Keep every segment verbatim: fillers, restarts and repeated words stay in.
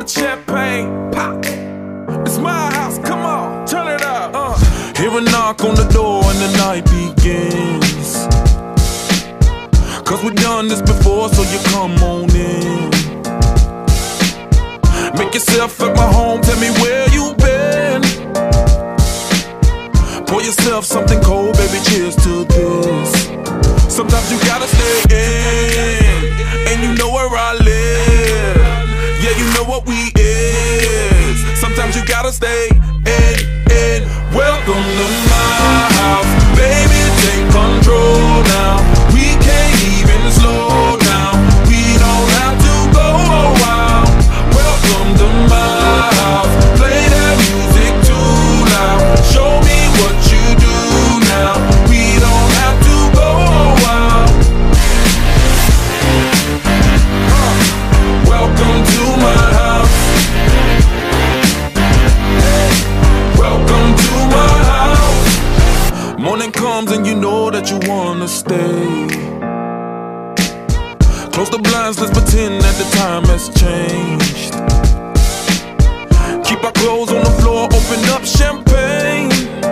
with champagne. Pop. It's my house, come on, turn it up. Uh. Hear a knock on the door and the night begins. Cause we've done this before, so you come on in. Make yourself at my home, tell me where you been. Pour yourself something cold, baby, cheers to this. Sometimes you gotta stay in, and you know where I live. Yeah, you know what we is. Sometimes you gotta stay in, in. Welcome to my house, baby, take control now. We can't even slow down. We don't have to go a while. Welcome to my house, play that music too loud. Show me what you do now. We don't have to go a while. uh, Welcome to my house. Welcome to my house. Morning comes and you know that you wanna stay. Close the blinds, let's pretend that the time has changed. Keep our clothes on the floor, open up champagne.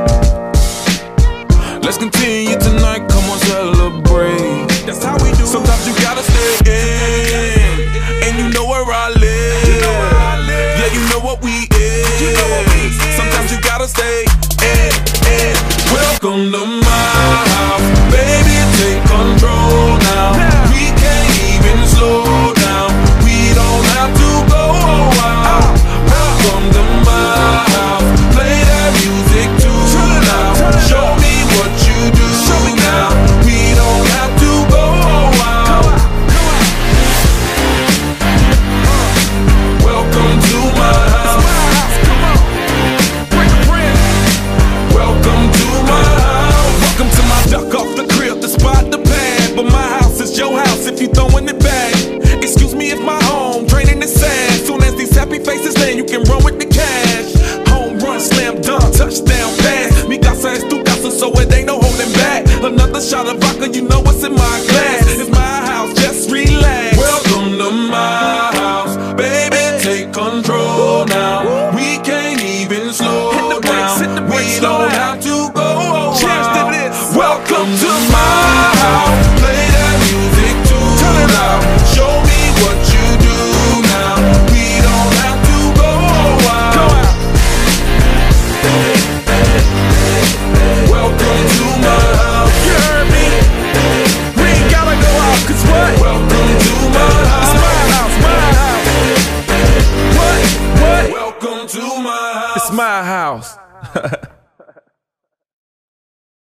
Let's continue tonight, come on, celebrate. That's how we do. Sometimes you gotta stay in, and you know where I live. You know where I live. Yeah, you know what we is. You know what we is. Sometimes you gotta stay in, in. Welcome to my house, baby, take control now. now. We can't even slow down. We don't have to go a while. Welcome to my house, play that music too loud. Show me what you do now. We don't have to go a while. Welcome to my house. Welcome to my house. Welcome to my duck off the crib, the spot, the pad. But my house is your house if you throwing it back. Excuse me if my home draining is sad. Soon as these happy faces land, you can run with the cash. Home run, slam dunk, touchdown pass. Mi casa es tu casa, so it ain't no holding back. Another shot of vodka, you know what's in my glass. It's my house, just relax. Welcome to my house, baby, take control now. We can't even slow down. We don't have to go a while. Welcome to my house, play that music too loud. Show me what you do now. We don't have to go a while. Welcome to my house. You heard me? We ain't gotta go out, cause what? Welcome to my house. It's my house, my house. What? What? Welcome to my house. It's my house.